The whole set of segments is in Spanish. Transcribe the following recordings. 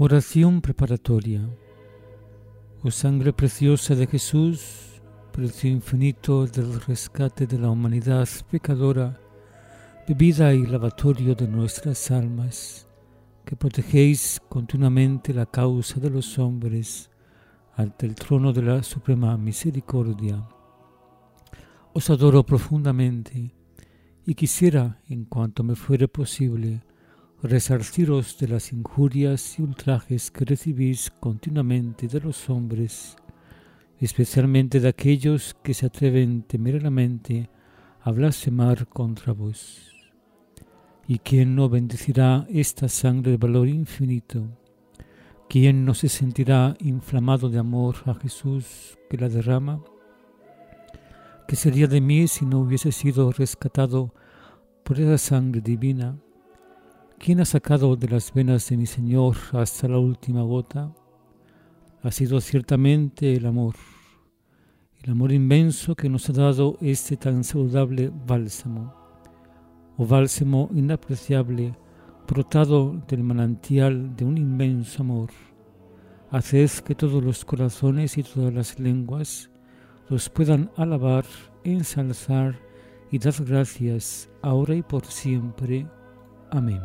Oración preparatoria. Oh sangre preciosa de Jesús, precio infinito del rescate de la humanidad pecadora, bebida y lavatorio de nuestras almas, que protegéis continuamente la causa de los hombres ante el trono de la suprema misericordia. Os adoro profundamente y quisiera, en cuanto me fuere posible, resarciros de las injurias y ultrajes que recibís continuamente de los hombres, especialmente de aquellos que se atreven temerariamente a blasfemar contra vos. ¿Y quién no bendecirá esta sangre de valor infinito? ¿Quién no se sentirá inflamado de amor a Jesús que la derrama? ¿Qué sería de mí si no hubiese sido rescatado por esa sangre divina? ¿Quién ha sacado de las venas de mi Señor hasta la última gota? Ha sido ciertamente el amor inmenso que nos ha dado este tan saludable bálsamo, o bálsamo inapreciable, brotado del manantial de un inmenso amor. Haced que todos los corazones y todas las lenguas los puedan alabar, ensalzar y dar gracias, ahora y por siempre. Amén.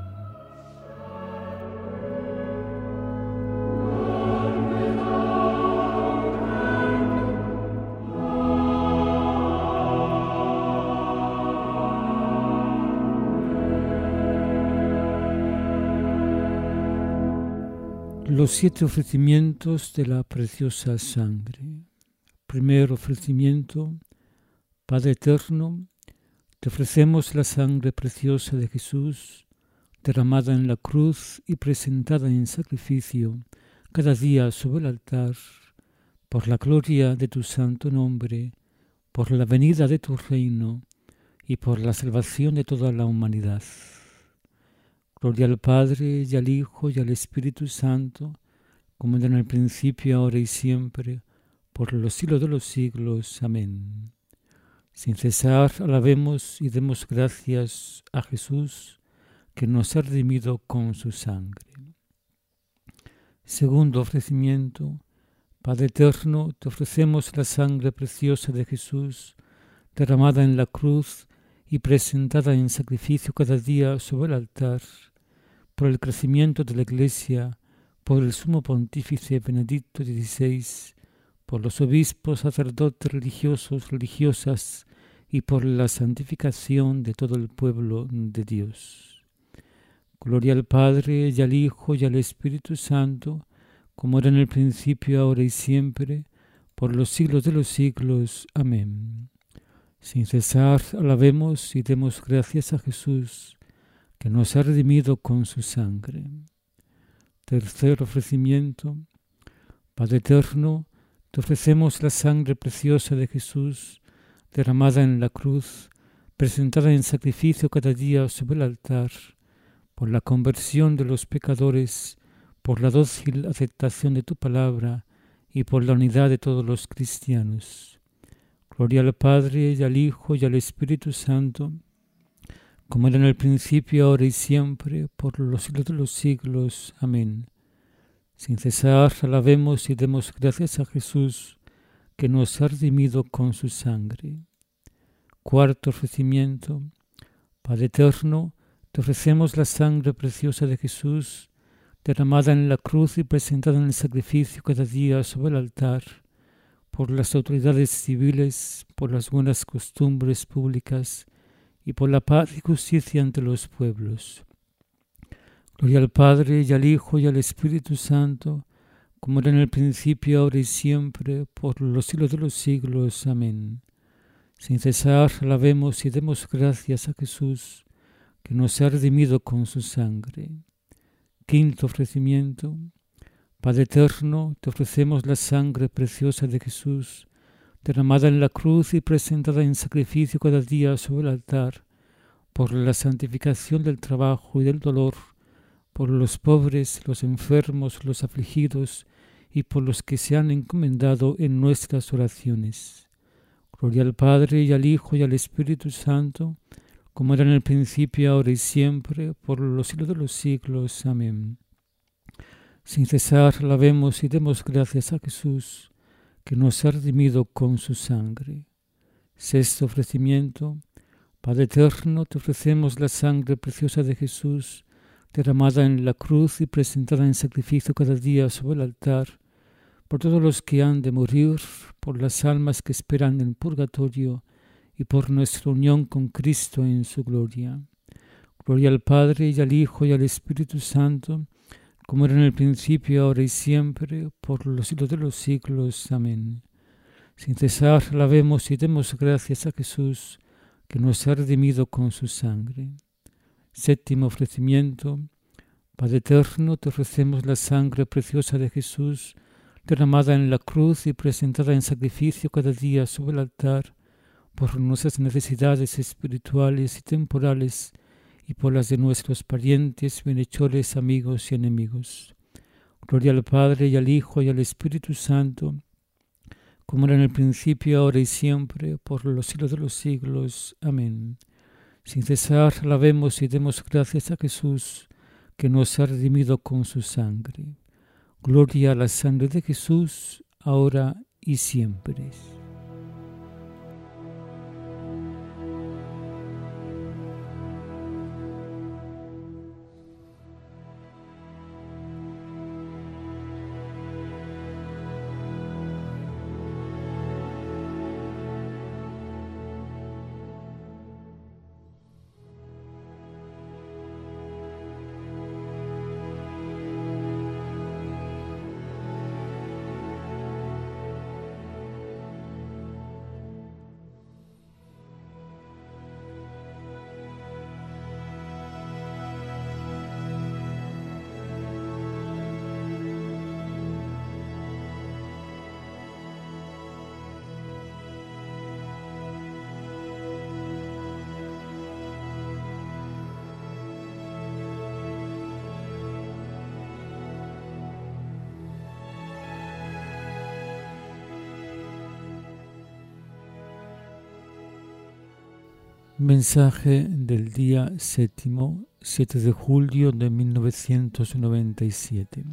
Los 7 ofrecimientos de la preciosa sangre. Primer ofrecimiento. Padre eterno, te ofrecemos la sangre preciosa de Jesús, derramada en la cruz y presentada en sacrificio cada día sobre el altar, por la gloria de tu santo nombre, por la venida de tu reino y por la salvación de toda la humanidad. Gloria al Padre, y al Hijo, y al Espíritu Santo, como era en el principio, ahora y siempre, por los siglos de los siglos. Amén. Sin cesar, alabemos y demos gracias a Jesús, que nos ha redimido con su sangre. Segundo ofrecimiento. Padre eterno, te ofrecemos la sangre preciosa de Jesús, derramada en la cruz y presentada en sacrificio cada día sobre el altar, por el crecimiento de la Iglesia, por el sumo pontífice Benedicto XVI, por los obispos, sacerdotes, religiosos, religiosas y por la santificación de todo el pueblo de Dios. Gloria al Padre, y al Hijo, y al Espíritu Santo, como era en el principio, ahora y siempre, por los siglos de los siglos. Amén. Sin cesar, alabemos y demos gracias a Jesús, que nos ha redimido con su sangre. Tercer ofrecimiento. Padre eterno, te ofrecemos la sangre preciosa de Jesús, derramada en la cruz, presentada en sacrificio cada día sobre el altar, por la conversión de los pecadores, por la dócil aceptación de tu palabra y por la unidad de todos los cristianos. Gloria al Padre, y al Hijo, y al Espíritu Santo, como era en el principio, ahora y siempre, por los siglos de los siglos. Amén. Sin cesar, alabemos y demos gracias a Jesús, que nos ha redimido con su sangre. Cuarto ofrecimiento. Padre eterno, te ofrecemos la sangre preciosa de Jesús, derramada en la cruz y presentada en el sacrificio cada día sobre el altar, por las autoridades civiles, por las buenas costumbres públicas y por la paz y justicia entre los pueblos. Gloria al Padre, y al Hijo, y al Espíritu Santo, como era en el principio, ahora y siempre, por los siglos de los siglos. Amén. Sin cesar, alabemos y demos gracias a Jesús, que nos ha redimido con su sangre. Quinto ofrecimiento. Padre eterno, te ofrecemos la sangre preciosa de Jesús, derramada en la cruz y presentada en sacrificio cada día sobre el altar, por la santificación del trabajo y del dolor, por los pobres, los enfermos, los afligidos y por los que se han encomendado en nuestras oraciones. Gloria al Padre, y al Hijo, y al Espíritu Santo, como era en el principio, ahora y siempre, por los siglos de los siglos. Amén. Sin cesar alabemos y demos gracias a Jesús, que nos ha redimido con su sangre. Sexto ofrecimiento. Padre eterno, te ofrecemos la sangre preciosa de Jesús, derramada en la cruz y presentada en sacrificio cada día sobre el altar, por todos los que han de morir, por las almas que esperan en el purgatorio y por nuestra unión con Cristo en su gloria. Gloria al Padre y al Hijo y al Espíritu Santo, como era en el principio, ahora y siempre, por los siglos de los siglos. Amén. Sin cesar alabemos y demos gracias a Jesús, que nos ha redimido con su sangre. Séptimo ofrecimiento. Padre eterno, te ofrecemos la sangre preciosa de Jesús, derramada en la cruz y presentada en sacrificio cada día sobre el altar, por nuestras necesidades espirituales y temporales, y por las de nuestros parientes, bienhechores, amigos y enemigos. Gloria al Padre y al Hijo y al Espíritu Santo, como era en el principio, ahora y siempre, por los siglos de los siglos. Amén. Sin cesar alabemos y demos gracias a Jesús, que nos ha redimido con su sangre. Gloria a la sangre de Jesús, ahora y siempre. Mensaje del día séptimo, 7 de julio de 1997.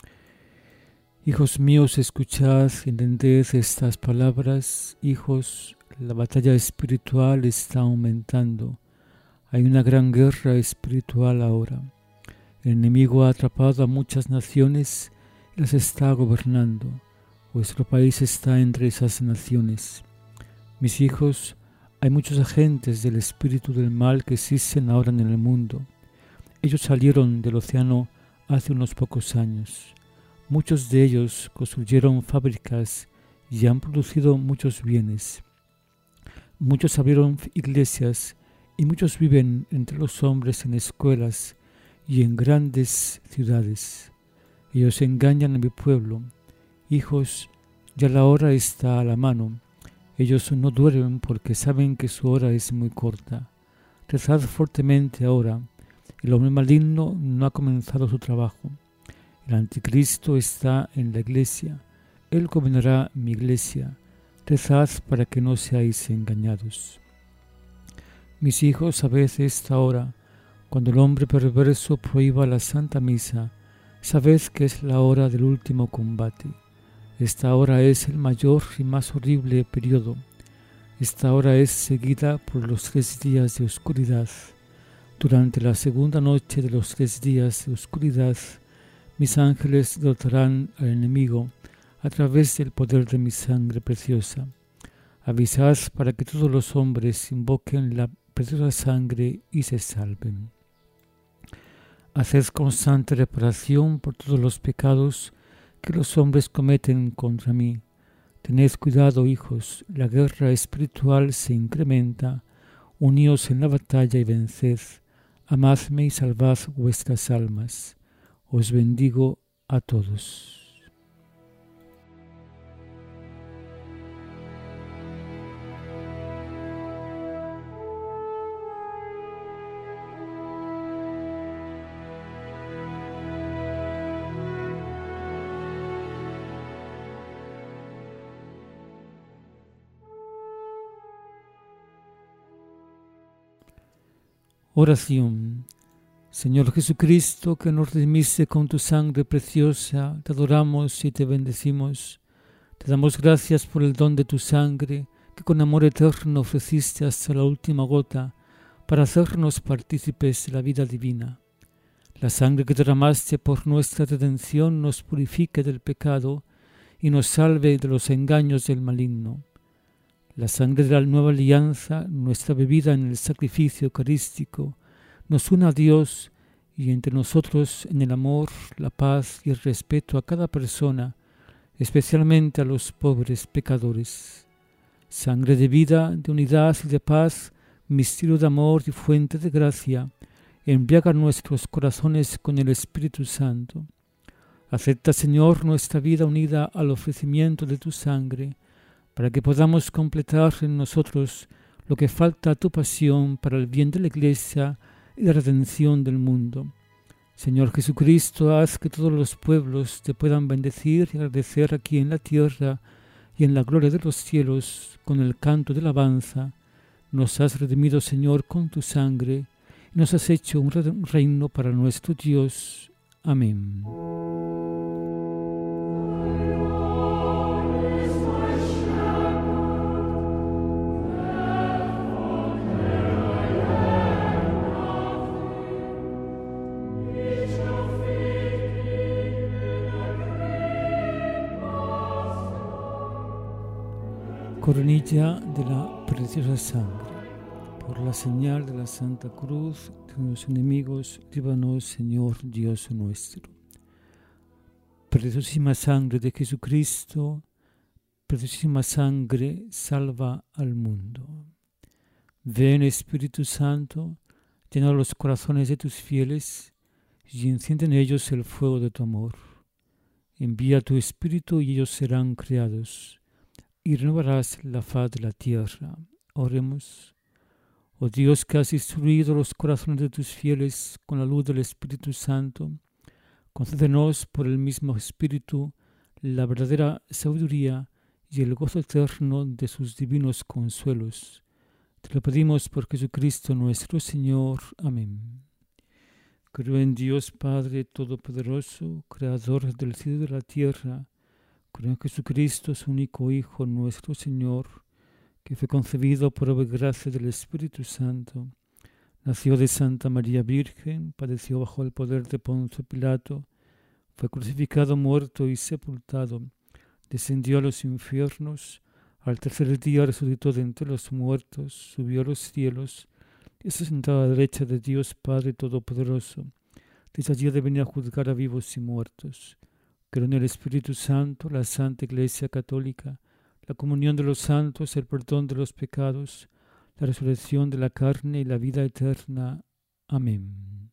Hijos míos, escuchad y entended estas palabras. Hijos, la batalla espiritual está aumentando. Hay una gran guerra espiritual ahora. El enemigo ha atrapado a muchas naciones y las está gobernando. Vuestro país está entre esas naciones. Mis hijos, hay muchos agentes del espíritu del mal que existen ahora en el mundo. Ellos salieron del océano hace unos pocos años. Muchos de ellos construyeron fábricas y han producido muchos bienes. Muchos abrieron iglesias y muchos viven entre los hombres en escuelas y en grandes ciudades. Ellos engañan a mi pueblo. Hijos, ya la hora está a la mano. Ellos no duermen porque saben que su hora es muy corta. Rezad fuertemente ahora. El hombre maligno no ha comenzado su trabajo. El anticristo está en la iglesia. Él gobernará mi iglesia. Rezad para que no seáis engañados. Mis hijos, sabed esta hora. Cuando el hombre perverso prohíba la Santa Misa, sabed que es la hora del último combate. Esta hora es el mayor y más horrible periodo. Esta hora es seguida por los 3 días de oscuridad. Durante la segunda noche de los 3 días de oscuridad, mis ángeles derrotarán al enemigo a través del poder de mi sangre preciosa. Avisad para que todos los hombres invoquen la preciosa sangre y se salven. Haced constante reparación por todos los pecados que los hombres cometen contra mí. Tened cuidado, hijos, la guerra espiritual se incrementa. Uníos en la batalla y venced. Amadme y salvad vuestras almas. Os bendigo a todos. Oración. Señor Jesucristo, que nos redimiste con tu sangre preciosa, te adoramos y te bendecimos. Te damos gracias por el don de tu sangre, que con amor eterno ofreciste hasta la última gota, para hacernos partícipes de la vida divina. La sangre que derramaste por nuestra redención nos purifique del pecado y nos salve de los engaños del maligno. La sangre de la nueva alianza, nuestra bebida en el sacrificio eucarístico, nos une a Dios y entre nosotros en el amor, la paz y el respeto a cada persona, especialmente a los pobres pecadores. Sangre de vida, de unidad y de paz, misterio de amor y fuente de gracia, embriaga nuestros corazones con el Espíritu Santo. Acepta, Señor, nuestra vida unida al ofrecimiento de tu sangre, para que podamos completar en nosotros lo que falta a tu pasión para el bien de la Iglesia y la redención del mundo. Señor Jesucristo, haz que todos los pueblos te puedan bendecir y agradecer aquí en la tierra y en la gloria de los cielos con el canto de alabanza. Nos has redimido, Señor, con tu sangre y nos has hecho un reino para nuestro Dios. Amén. Coronilla de la preciosa sangre. Por la señal de la Santa Cruz de los enemigos, líbranos, Señor Dios nuestro. Preciosísima sangre de Jesucristo, preciosísima sangre, salva al mundo. Ven, Espíritu Santo, llena los corazones de tus fieles y enciende en ellos el fuego de tu amor. Envía tu Espíritu y ellos serán creados, y renovarás la faz de la tierra. Oremos. Oh Dios, que has instruido los corazones de tus fieles con la luz del Espíritu Santo, concédenos por el mismo Espíritu la verdadera sabiduría y el gozo eterno de sus divinos consuelos. Te lo pedimos por Jesucristo nuestro Señor. Amén. Creo en Dios Padre Todopoderoso, Creador del cielo y de la tierra. Creo en Jesucristo, su único Hijo, nuestro Señor, que fue concebido por obra y gracia del Espíritu Santo. Nació de Santa María Virgen, padeció bajo el poder de Poncio Pilato, fue crucificado, muerto y sepultado, descendió a los infiernos, al tercer día resucitó de entre los muertos, subió a los cielos, y se sentó a la derecha de Dios Padre Todopoderoso. Desde allí ha de venir a juzgar a vivos y muertos. Creo en el Espíritu Santo, la Santa Iglesia Católica, la comunión de los santos, el perdón de los pecados, la resurrección de la carne y la vida eterna. Amén.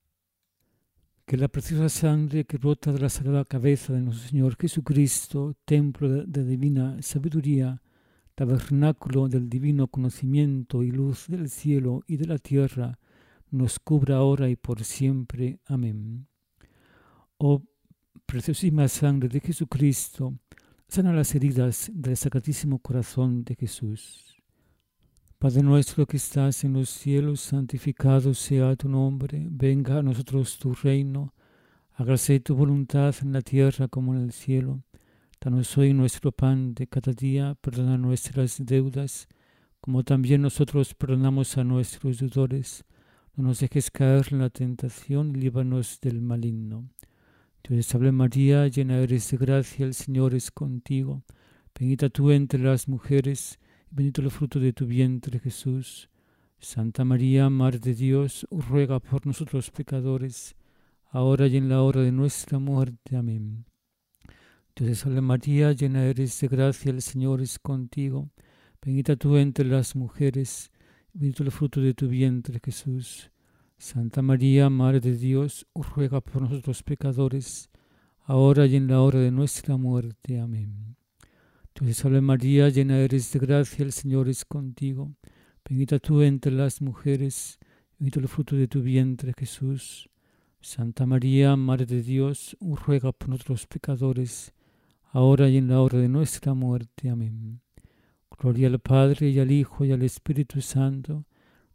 Que la preciosa sangre que brota de la sagrada cabeza de nuestro Señor Jesucristo, templo de divina sabiduría, tabernáculo del divino conocimiento y luz del cielo y de la tierra, nos cubra ahora y por siempre. Amén. Oh preciosísima sangre de Jesucristo, sana las heridas del Sacratísimo Corazón de Jesús. Padre nuestro que estás en los cielos, santificado sea tu nombre. Venga a nosotros tu reino. Hágase tu voluntad en la tierra como en el cielo. Danos hoy nuestro pan de cada día. Perdona nuestras deudas, como también nosotros perdonamos a nuestros deudores. No nos dejes caer en la tentación y líbranos del maligno. Dios te salve María, llena eres de gracia, el Señor es contigo. Bendita tú entre las mujeres, y bendito el fruto de tu vientre, Jesús. Santa María, Madre de Dios, ruega por nosotros pecadores, ahora y en la hora de nuestra muerte. Amén. Dios te salve María, llena eres de gracia, el Señor es contigo. Bendita tú entre las mujeres, y bendito el fruto de tu vientre, Jesús. Santa María, Madre de Dios, ruega por nosotros pecadores, ahora y en la hora de nuestra muerte. Amén. Dios te salve María, llena eres de gracia, el Señor es contigo. Bendita tú entre las mujeres, bendito el fruto de tu vientre, Jesús. Santa María, Madre de Dios, ruega por nosotros pecadores, ahora y en la hora de nuestra muerte. Amén. Gloria al Padre, y al Hijo, y al Espíritu Santo,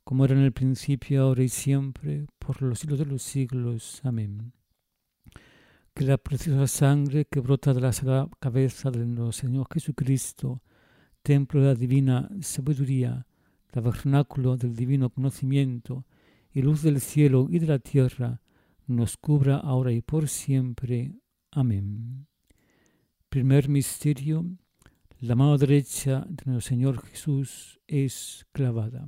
como era en el principio, ahora y siempre, por los siglos de los siglos. Amén. Que la preciosa sangre que brota de la sagrada cabeza de nuestro Señor Jesucristo, templo de la divina sabiduría, tabernáculo del divino conocimiento y luz del cielo y de la tierra, nos cubra ahora y por siempre. Amén. Primer misterio: la mano derecha de nuestro Señor Jesús es clavada.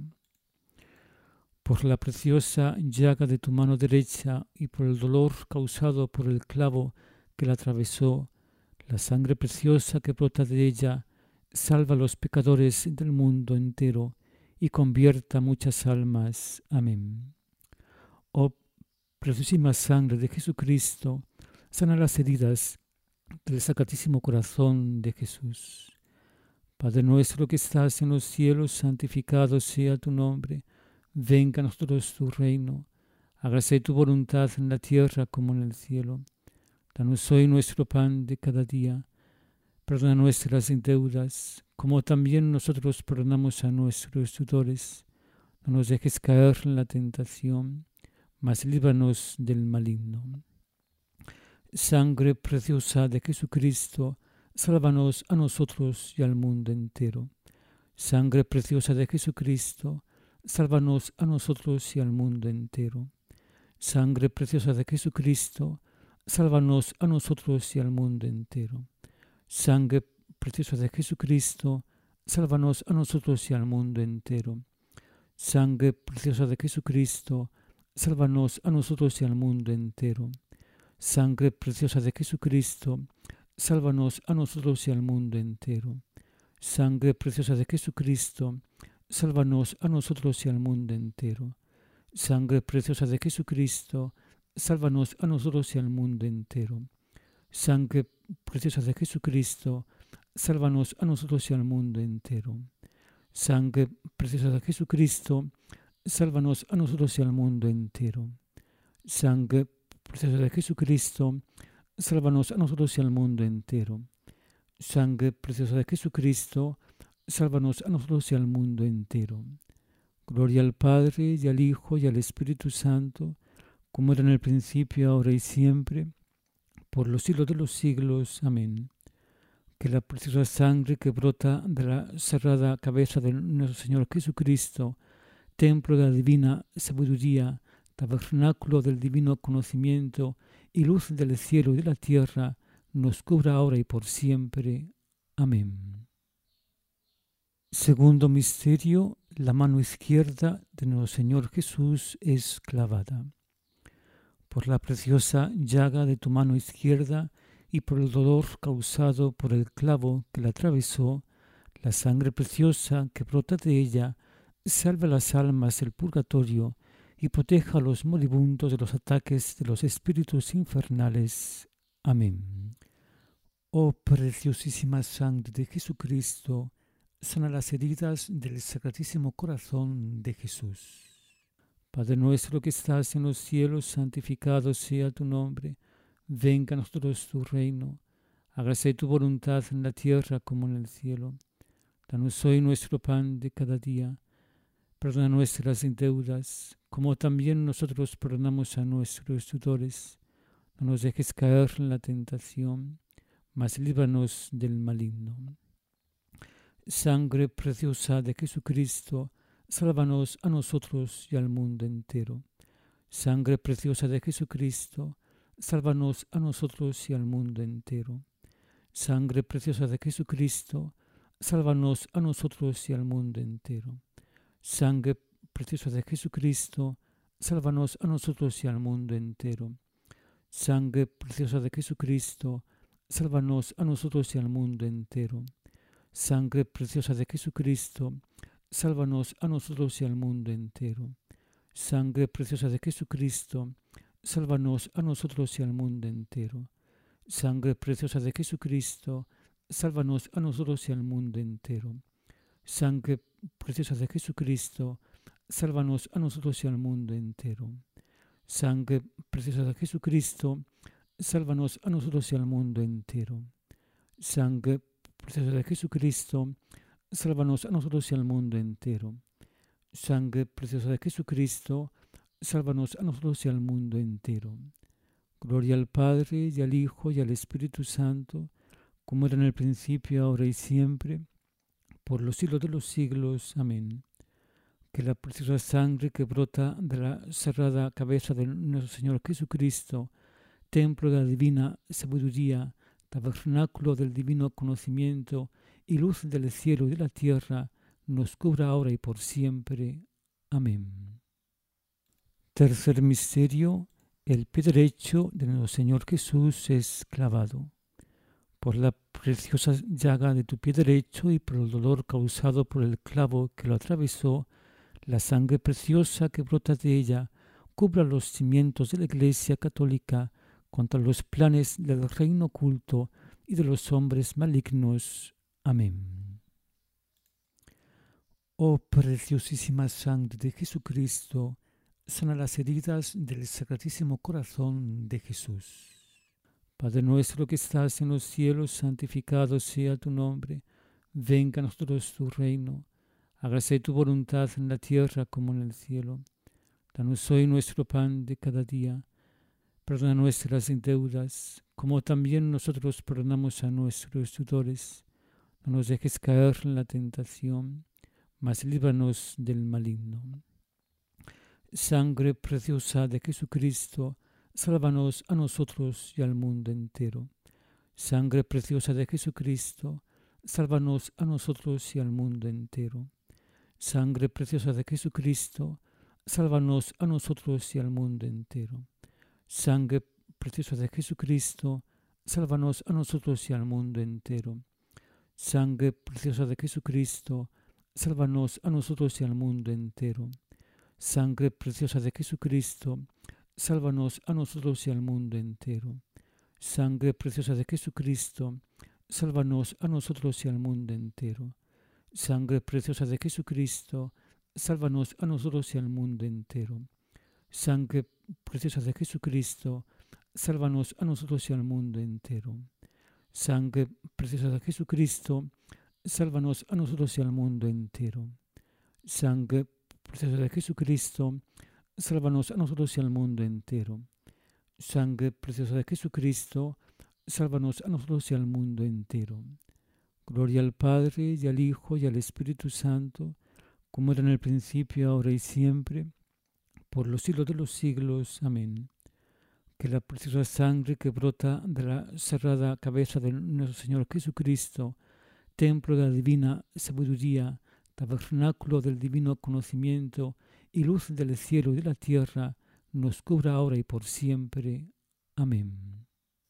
Por la preciosa llaga de tu mano derecha y por el dolor causado por el clavo que la atravesó, la sangre preciosa que brota de ella salva a los pecadores del mundo entero y convierta muchas almas. Amén. Oh preciosísima sangre de Jesucristo, sana las heridas del Sacratísimo Corazón de Jesús. Padre nuestro que estás en los cielos, santificado sea tu nombre. Venga a nosotros tu reino. Hágase tu voluntad en la tierra como en el cielo. Danos hoy nuestro pan de cada día. Perdona nuestras deudas, como también nosotros perdonamos a nuestros deudores. No nos dejes caer en la tentación, mas líbranos del maligno. Sangre preciosa de Jesucristo, sálvanos a nosotros y al mundo entero. Sangre preciosa de Jesucristo, sálvanos a nosotros y al mundo entero. Sangre preciosa de Jesucristo, sálvanos a nosotros y al mundo entero. Sangre preciosa de Jesucristo, sálvanos a nosotros y al mundo entero. Sangre preciosa de Jesucristo, sálvanos a nosotros y al mundo entero. Sangre preciosa de Jesucristo, sálvanos a nosotros y al mundo entero. Sangre preciosa de Jesucristo, sálvanos a nosotros y al mundo entero. Sangre preciosa de Jesucristo, sálvanos a nosotros y al mundo entero. Sangre preciosa de Jesucristo, sálvanos a nosotros y al mundo entero. Sangre preciosa de Jesucristo, sálvanos a nosotros y al mundo entero. Sangre preciosa de Jesucristo, sálvanos a nosotros y al mundo entero. Sangre preciosa de Jesucristo, sálvanos a nosotros y al mundo entero. Gloria al Padre, y al Hijo, y al Espíritu Santo, como era en el principio, ahora y siempre, por los siglos de los siglos. Amén. Que la preciosa sangre que brota de la sagrada cabeza de nuestro Señor Jesucristo, templo de la divina sabiduría, tabernáculo del divino conocimiento y luz del cielo y de la tierra, nos cubra ahora y por siempre. Amén. Segundo misterio: la mano izquierda de nuestro Señor Jesús es clavada. Por la preciosa llaga de tu mano izquierda y por el dolor causado por el clavo que la atravesó, la sangre preciosa que brota de ella salva las almas del purgatorio y proteja a los moribundos de los ataques de los espíritus infernales. Amén. Oh preciosísima sangre de Jesucristo, sana las heridas del Sacratísimo Corazón de Jesús. Padre nuestro que estás en los cielos, santificado sea tu nombre. Venga a nosotros tu reino. Hágase tu voluntad en la tierra como en el cielo. Danos hoy nuestro pan de cada día. Perdona nuestras deudas, como también nosotros perdonamos a nuestros deudores. No nos dejes caer en la tentación, mas líbranos del maligno. Sangre preciosa de Jesucristo, sálvanos a nosotros y al mundo entero. Sangre preciosa de Jesucristo, sálvanos a nosotros y al mundo entero. Sangre preciosa de Jesucristo, sálvanos a nosotros y al mundo entero. Sangre preciosa de Jesucristo, sálvanos a nosotros y al mundo entero. Sangre preciosa de Jesucristo, sálvanos a nosotros y al mundo entero. Sangre preciosa de Jesucristo, sálvanos a nosotros y al mundo entero. Sangre preciosa de Jesucristo, sálvanos a nosotros y al mundo entero. Sangre preciosa de Jesucristo, sálvanos a nosotros y al mundo entero. Sangre preciosa de Jesucristo, sálvanos a nosotros y al mundo entero. Sangre preciosa de Jesucristo, sálvanos a nosotros y al mundo entero. Sangre preciosa de Jesucristo, sálvanos a nosotros y al mundo entero. Sangre preciosa de Jesucristo, sálvanos a nosotros y al mundo entero. Gloria al Padre, y al Hijo, y al Espíritu Santo, como era en el principio, ahora y siempre, por los siglos de los siglos. Amén. Que la preciosa sangre que brota de la sagrada cabeza de nuestro Señor Jesucristo, templo de la divina sabiduría, tabernáculo del divino conocimiento y luz del cielo y de la tierra, nos cubra ahora y por siempre. Amén. Tercer misterio: el pie derecho de nuestro Señor Jesús es clavado. Por la preciosa llaga de tu pie derecho y por el dolor causado por el clavo que lo atravesó, la sangre preciosa que brota de ella cubra los cimientos de la Iglesia católica contra los planes del reino oculto y de los hombres malignos. Amén. Oh preciosísima sangre de Jesucristo, sana las heridas del Sacratísimo Corazón de Jesús. Padre nuestro que estás en los cielos, santificado sea tu nombre. Venga a nosotros tu reino. Hágase tu voluntad en la tierra como en el cielo. Danos hoy nuestro pan de cada día. Perdona nuestras deudas, como también nosotros perdonamos a nuestros deudores. No nos dejes caer en la tentación, mas líbranos del maligno. Sangre preciosa de Jesucristo, sálvanos a nosotros y al mundo entero. Sangre preciosa de Jesucristo, sálvanos a nosotros y al mundo entero. Sangre preciosa de Jesucristo, sálvanos a nosotros y al mundo entero. Sangre preciosa de Jesucristo, sálvanos a nosotros y al mundo entero. Sangre preciosa de Jesucristo, sálvanos a nosotros y al mundo entero. Sangre preciosa de Jesucristo, sálvanos a nosotros y al mundo entero. Sangre preciosa de Jesucristo, sálvanos a nosotros y al mundo entero. Sangre preciosa de Jesucristo, sálvanos a nosotros y al mundo entero. Sangre preciosa de Jesucristo, sálvanos a nosotros y al mundo entero. Sangre preciosa de Jesucristo, sálvanos a nosotros y al mundo entero. Sangre preciosa de Jesucristo, sálvanos a nosotros y al mundo entero. Sangre preciosa de Jesucristo, sálvanos a nosotros y al mundo entero. Gloria al Padre, y al Hijo, y al Espíritu Santo, como era en el principio, ahora y siempre, por los siglos de los siglos. Amén. Que la preciosa sangre que brota de la sagrada cabeza de nuestro Señor Jesucristo, templo de la divina sabiduría, tabernáculo del divino conocimiento y luz del cielo y de la tierra, nos cubra ahora y por siempre. Amén.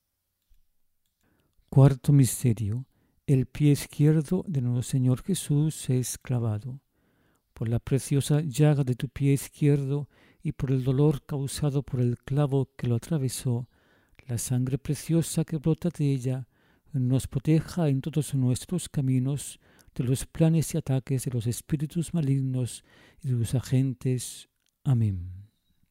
Cuarto misterio: el pie izquierdo de nuestro Señor Jesús es clavado. Por la preciosa llaga de tu pie izquierdo y por el dolor causado por el clavo que lo atravesó, la sangre preciosa que brota de ella nos proteja en todos nuestros caminos de los planes y ataques de los espíritus malignos y de sus agentes. Amén.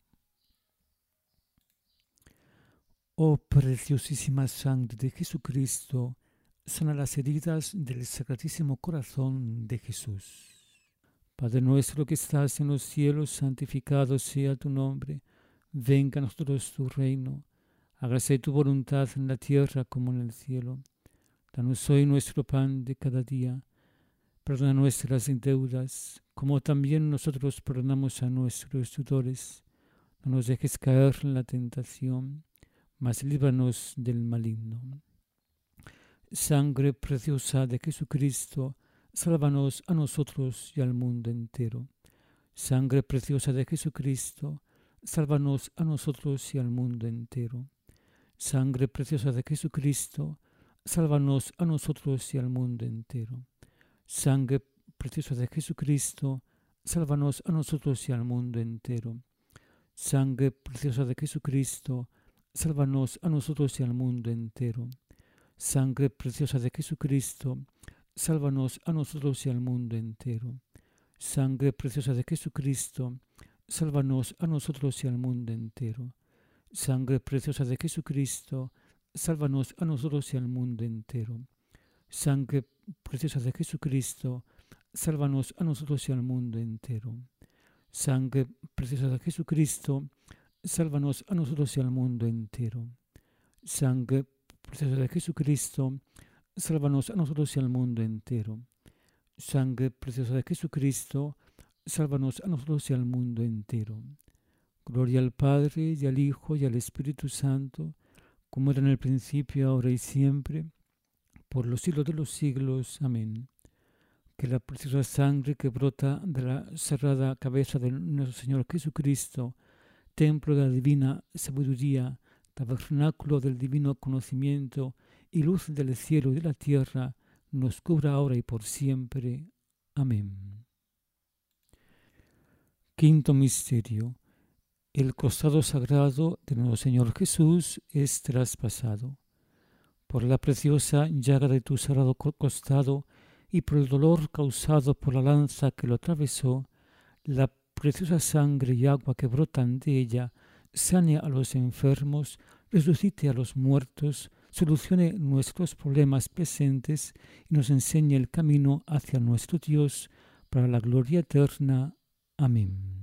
Oh preciosísima sangre de Jesucristo, sana las heridas del Sacratísimo Corazón de Jesús. Padre nuestro que estás en los cielos, santificado sea tu nombre. Venga a nosotros tu reino. Hágase tu voluntad en la tierra como en el cielo. Danos hoy nuestro pan de cada día. Perdona nuestras deudas, como también nosotros perdonamos a nuestros deudores. No nos dejes caer en la tentación, mas líbranos del maligno. Sangre preciosa de Jesucristo, sálvanos a nosotros y al mundo entero. Sangre preciosa de Jesucristo, sálvanos a nosotros y al mundo entero. Sangre preciosa de Jesucristo, sálvanos a nosotros y al mundo entero. Sangre preciosa de Jesucristo, sálvanos a nosotros y al mundo entero. Sangre preciosa de Jesucristo, sálvanos a nosotros y al mundo entero. Sangre preciosa de Jesucristo, sálvanos a nosotros y al mundo entero. Sangre preciosa de Jesucristo, sálvanos a nosotros y al mundo entero. Sangre preciosa de Jesucristo, sálvanos a nosotros y al mundo entero. Sangre preciosa de Jesucristo, sálvanos a nosotros y al mundo entero. Sangre preciosa de Jesucristo, sálvanos a nosotros y al mundo entero. Sangre preciosa de Jesucristo, sálvanos a nosotros y al mundo entero. Sangre preciosa de Jesucristo, sálvanos a nosotros y al mundo entero. Gloria al Padre, y al Hijo, y al Espíritu Santo, como era en el principio, ahora y siempre, por los siglos de los siglos. Amén. Que la preciosa sangre que brota de la sagrada cabeza de nuestro Señor Jesucristo, templo de la divina sabiduría, tabernáculo del divino conocimiento y luz del cielo y de la tierra, nos cubra ahora y por siempre. Amén. Quinto misterio. El costado sagrado de nuestro Señor Jesús es traspasado. Por la preciosa llaga de tu sagrado costado y por el dolor causado por la lanza que lo atravesó, la preciosa sangre y agua que brotan de ella sane a los enfermos, resucite a los muertos, solucione nuestros problemas presentes y nos enseñe el camino hacia nuestro Dios para la gloria eterna. Amén.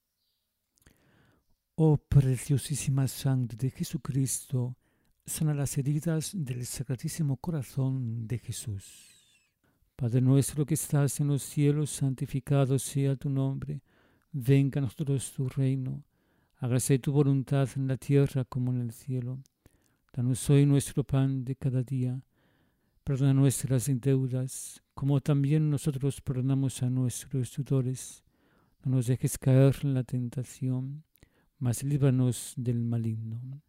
Oh preciosísima sangre de Jesucristo, sana las heridas del Sacratísimo Corazón de Jesús. Padre nuestro que estás en los cielos, santificado sea tu nombre. Venga a nosotros tu reino. Hágase tu voluntad en la tierra como en el cielo. Danos hoy nuestro pan de cada día. Perdona nuestras deudas, como también nosotros perdonamos a nuestros deudores. No nos dejes caer en la tentación, mas líbranos del maligno.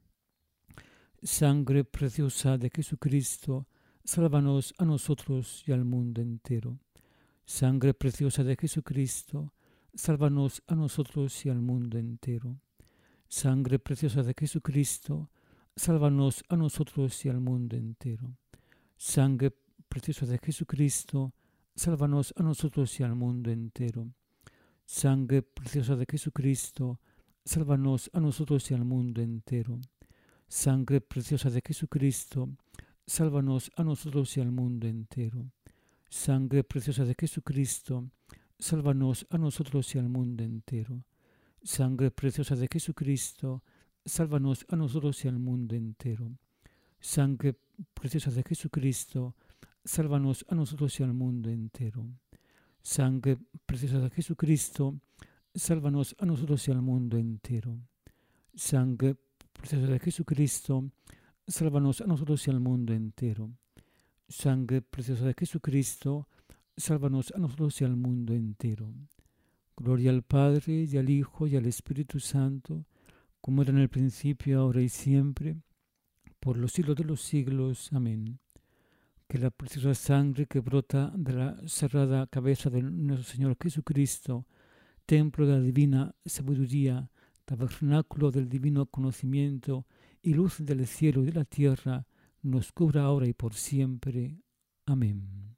Sangre preciosa de Jesucristo, sálvanos a nosotros y al mundo entero. Sangre preciosa de Jesucristo, sálvanos a nosotros y al mundo entero. Sangre preciosa de Jesucristo, sálvanos a nosotros y al mundo entero. Sangre preciosa de Jesucristo, sálvanos a nosotros y al mundo entero. Sangre preciosa de Jesucristo, sálvanos a nosotros y al mundo entero. Sangre preciosa de Jesucristo, sálvanos a nosotros y al mundo entero. Sangre preciosa de Jesucristo, sálvanos a nosotros y al mundo entero. Sangre preciosa de Jesucristo, sálvanos a nosotros y al mundo entero. Sangre preciosa de Jesucristo, sálvanos a nosotros y al mundo entero. Sangre preciosa de Jesucristo, sálvanos a nosotros y al mundo entero. Sangre preciosa de Jesucristo, sálvanos a nosotros y al mundo entero. Sangre preciosa de Jesucristo, sálvanos a nosotros y al mundo entero. Gloria al Padre, y al Hijo, y al Espíritu Santo, como era en el principio, ahora y siempre, por los siglos de los siglos. Amén. Que la preciosa sangre que brota de la sagrada cabeza de nuestro Señor Jesucristo, templo de la divina sabiduría, tabernáculo del divino conocimiento y luz del cielo y de la tierra, nos cubra ahora y por siempre. Amén.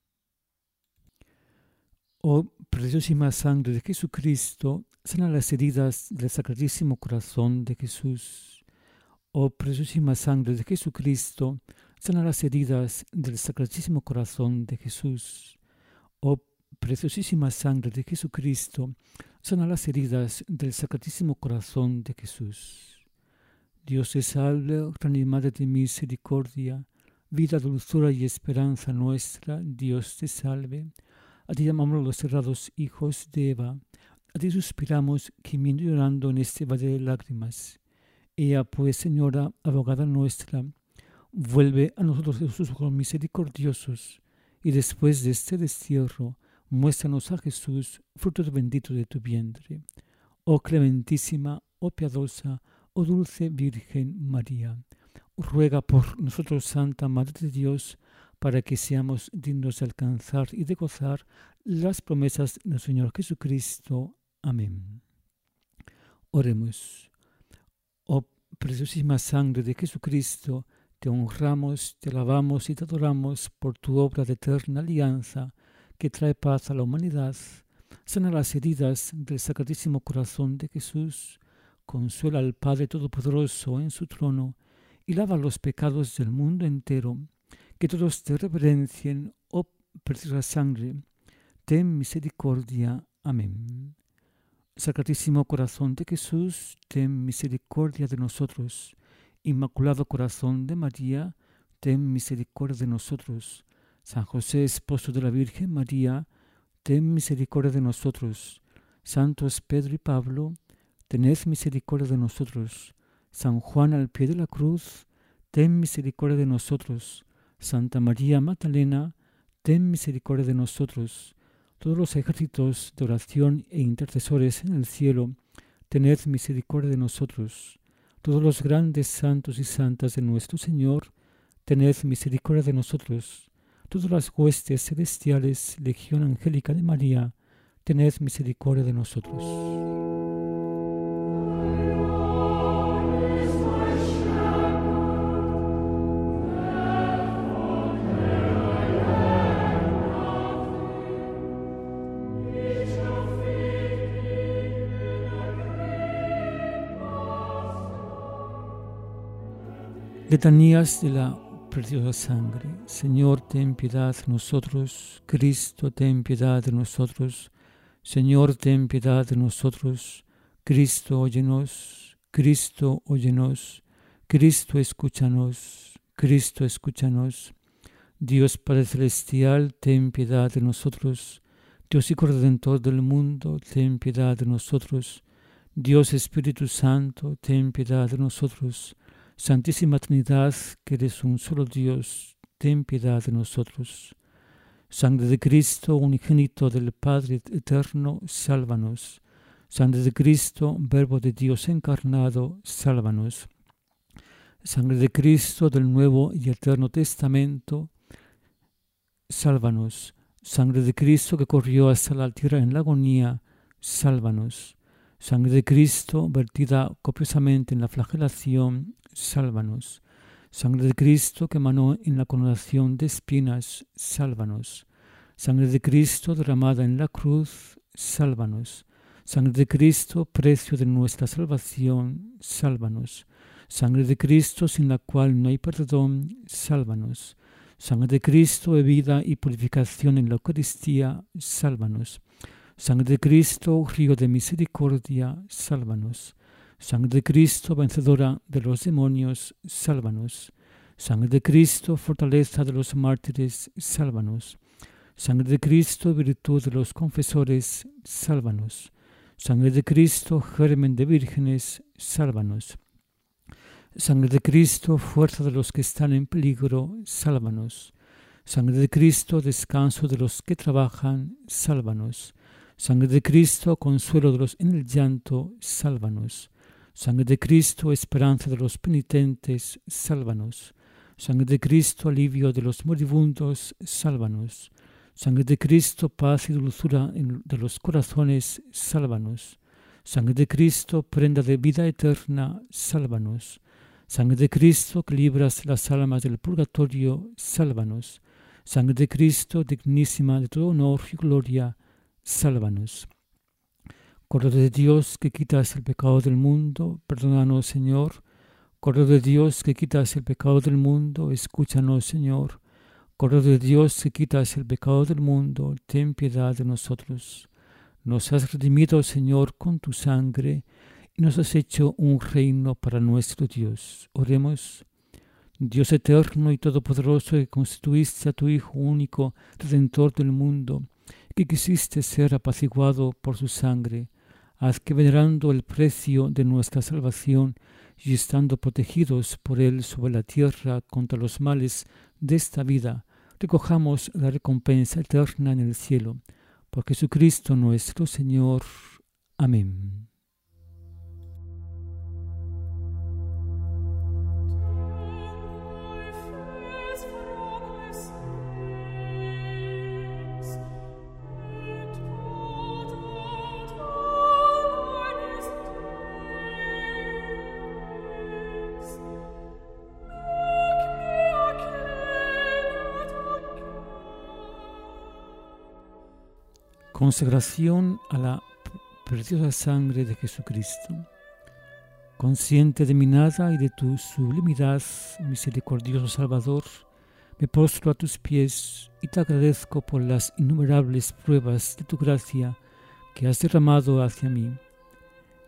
Oh preciosísima sangre de Jesucristo, sana las heridas del Sacratísimo Corazón de Jesús. Oh preciosísima sangre de Jesucristo, sana las heridas del Sacratísimo Corazón de Jesús. Oh preciosísima sangre de Jesucristo, sana las heridas del Sacratísimo Corazón de Jesús. Dios te salve, Gran Madre de misericordia, vida, dulzura y esperanza nuestra. Dios te salve. A ti llamamos los cerrados hijos de Eva. A ti suspiramos, gimiendo y llorando en este valle de lágrimas. Ea pues, Señora, abogada nuestra, vuelve a nosotros tus ojos misericordiosos, y después de este destierro, muéstranos a Jesús, fruto bendito de tu vientre. Oh clementísima, oh piadosa, oh dulce Virgen María, ruega por nosotros, Santa Madre de Dios, para que seamos dignos de alcanzar y de gozar las promesas del Señor Jesucristo. Amén. Oremos. Oh preciosísima sangre de Jesucristo, te honramos, te alabamos y te adoramos por tu obra de eterna alianza que trae paz a la humanidad. Sana las heridas del Sacratísimo Corazón de Jesús, consuela al Padre Todopoderoso en su trono y lava los pecados del mundo entero. Que todos te reverencien, oh preciosa sangre, ten misericordia. Amén. Sacratísimo Corazón de Jesús, ten misericordia de nosotros. Inmaculado Corazón de María, ten misericordia de nosotros. San José, esposo de la Virgen María, ten misericordia de nosotros. Santos Pedro y Pablo, tened misericordia de nosotros. San Juan al pie de la cruz, ten misericordia de nosotros. Santa María Magdalena, ten misericordia de nosotros. Todos los ejércitos de oración e intercesores en el cielo, tened misericordia de nosotros. Todos los grandes santos y santas de nuestro Señor, tened misericordia de nosotros. Todas las huestes celestiales, legión angélica de María, tened misericordia de nosotros. Letanías de la preciosa sangre. Señor, ten piedad de nosotros. Cristo, ten piedad de nosotros. Señor, ten piedad de nosotros. Cristo, óyenos. Cristo, óyenos. Cristo, escúchanos. Cristo, escúchanos. Dios Padre Celestial, ten piedad de nosotros. Dios Hijo Redentor del mundo, ten piedad de nosotros. Dios Espíritu Santo, ten piedad de nosotros. Santísima Trinidad, que eres un solo Dios, ten piedad de nosotros. Sangre de Cristo, unigénito del Padre eterno, sálvanos. Sangre de Cristo, Verbo de Dios encarnado, sálvanos. Sangre de Cristo del Nuevo y Eterno Testamento, sálvanos. Sangre de Cristo que corrió hasta la tierra en la agonía, sálvanos. Sangre de Cristo vertida copiosamente en la flagelación, sálvanos. Sangre de Cristo que emanó en la coronación de espinas, sálvanos. Sangre de Cristo derramada en la cruz, sálvanos. Sangre de Cristo, precio de nuestra salvación, sálvanos. Sangre de Cristo sin la cual no hay perdón, sálvanos. Sangre de Cristo, vida y purificación en la Eucaristía, sálvanos. Sangre de Cristo, río de misericordia, sálvanos. Sangre de Cristo, vencedora de los demonios, sálvanos. Sangre de Cristo, fortaleza de los mártires, sálvanos. Sangre de Cristo, virtud de los confesores, sálvanos. Sangre de Cristo, germen de vírgenes, sálvanos. Sangre de Cristo, fuerza de los que están en peligro, sálvanos. Sangre de Cristo, descanso de los que trabajan, sálvanos. Sangre de Cristo, consuelo de los en el llanto, sálvanos. Sangre de Cristo, esperanza de los penitentes, sálvanos. Sangre de Cristo, alivio de los moribundos, sálvanos. Sangre de Cristo, paz y dulzura de los corazones, sálvanos. Sangre de Cristo, prenda de vida eterna, sálvanos. Sangre de Cristo, que libras las almas del purgatorio, sálvanos. Sangre de Cristo, dignísima de todo honor y gloria, sálvanos. Cordero de Dios, que quitas el pecado del mundo, perdónanos, Señor. Cordero de Dios, que quitas el pecado del mundo, escúchanos, Señor. Cordero de Dios, que quitas el pecado del mundo, ten piedad de nosotros. Nos has redimido, Señor, con tu sangre, y nos has hecho un reino para nuestro Dios. Oremos. Dios eterno y todopoderoso, que constituiste a tu Hijo único, Redentor del mundo, que quisiste ser apaciguado por su sangre, haz que venerando el precio de nuestra salvación y estando protegidos por él sobre la tierra contra los males de esta vida, recojamos la recompensa eterna en el cielo. Por Jesucristo nuestro Señor. Amén. Consagración a la preciosa sangre de Jesucristo. Consciente de mi nada y de tu sublimidad, misericordioso Salvador, me postro a tus pies y te agradezco por las innumerables pruebas de tu gracia que has derramado hacia mí.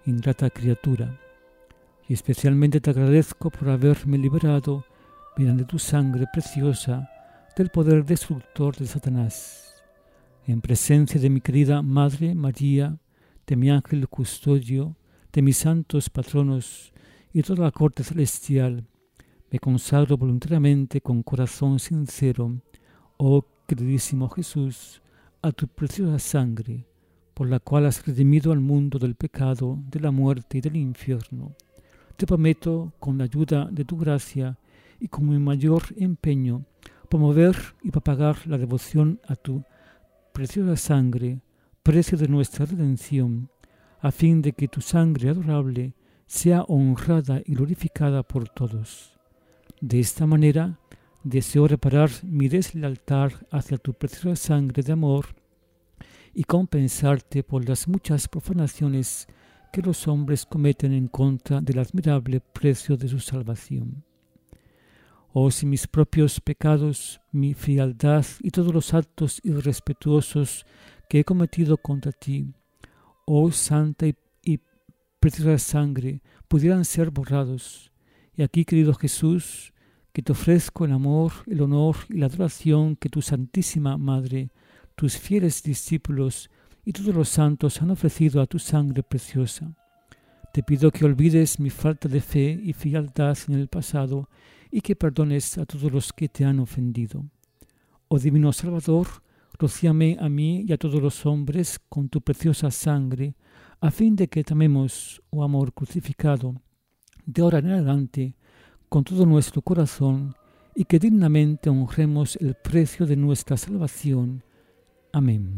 ingrata criatura. Y especialmente te agradezco por haberme liberado, mediante tu sangre preciosa, del poder destructor de Satanás. En presencia de mi querida Madre María, de mi ángel custodio, de mis santos patronos y toda la corte celestial, me consagro voluntariamente con corazón sincero, oh queridísimo Jesús, a tu preciosa sangre, por la cual has redimido al mundo del pecado, de la muerte y del infierno. Te prometo, con la ayuda de tu gracia y con mi mayor empeño, promover y propagar la devoción a tu preciosa sangre, precio de nuestra redención, a fin de que tu sangre adorable sea honrada y glorificada por todos. De esta manera, deseo reparar mi deslealtad hacia tu preciosa sangre de amor y compensarte por las muchas profanaciones que los hombres cometen en contra del admirable precio de su salvación. Oh, si mis propios pecados, mi frialdad y todos los actos irrespetuosos que he cometido contra ti, oh santa y preciosa sangre, pudieran ser borrados. Y aquí, querido Jesús, que te ofrezco el amor, el honor y la adoración que tu Santísima Madre, tus fieles discípulos y todos los santos han ofrecido a tu sangre preciosa. Te pido que olvides mi falta de fe y frialdad en el pasado y que perdones a todos los que te han ofendido. Oh Divino Salvador, rocíame a mí y a todos los hombres con tu preciosa sangre, a fin de que te amemos, oh amor crucificado, de ahora en adelante, con todo nuestro corazón, y que dignamente honremos el precio de nuestra salvación. Amén.